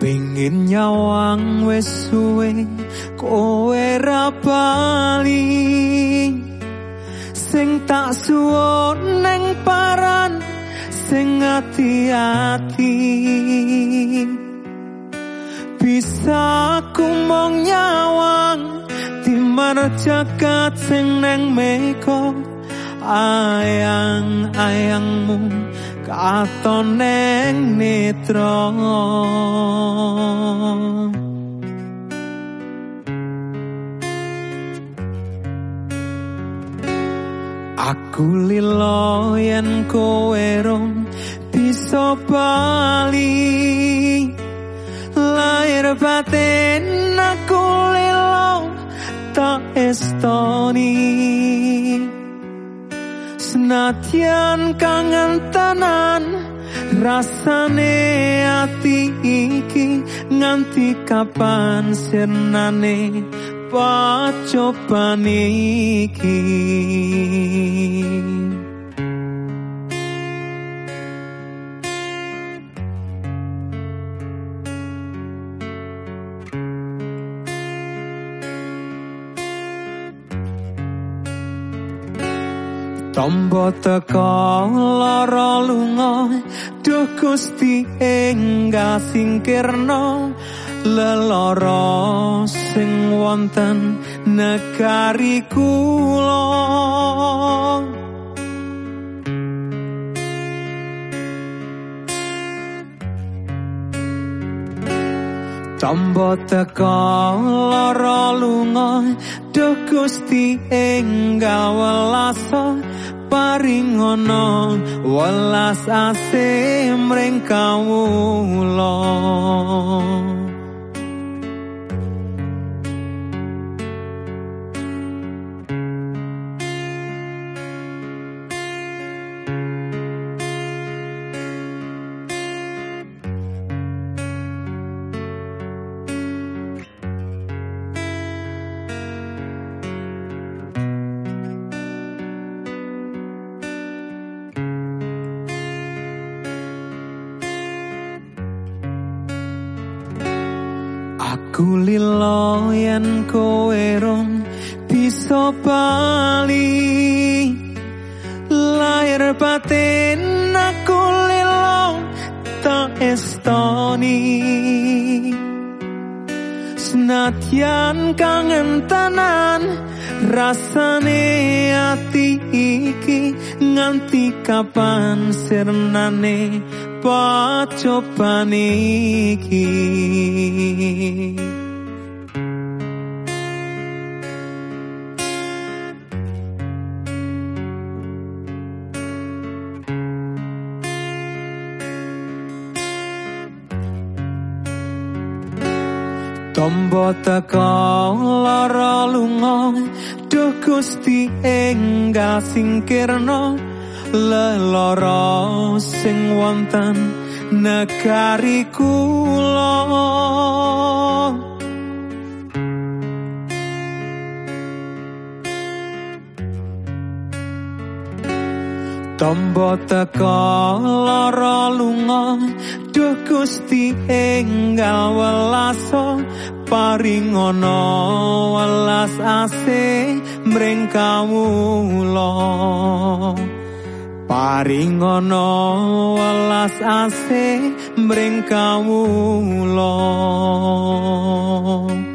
Pengin nyawang wis suwe kowe ra bali, sing tak suwon neng paran sing ati-ati. Bisa ku mong nyawang timar jagat sing neng meko, ayang-ayangmu katon neng netra. Aku lilo yen kowe rong bisa bali, lahir batin aku lilo tak estoni. Senadyan kangen tenan rasane ati iki, nganti kapan sirnane pacoban iki. Tombo teko lara lunga, duh Gusti enggal singkirno lelara sing wonten negari kula. Tombo teko lara lunga, duh Gusti enggal welasa, paringono welas asih mring kawula. Aku lilo yen kowe rong bisa bali, lahir batin aku lilo tak estoni. Senadyan kangen tenan rasane ati iki, nganti kapan sirnane pacoban iki. Tombo teko lara lunga, duh Gusti enggal singkirno lelara sing wonten negari kula. Tombo teko lara lunga, duh Gusti enggal welasa, paringono welas asih mring kawula. Paringono welas asih mring kawula.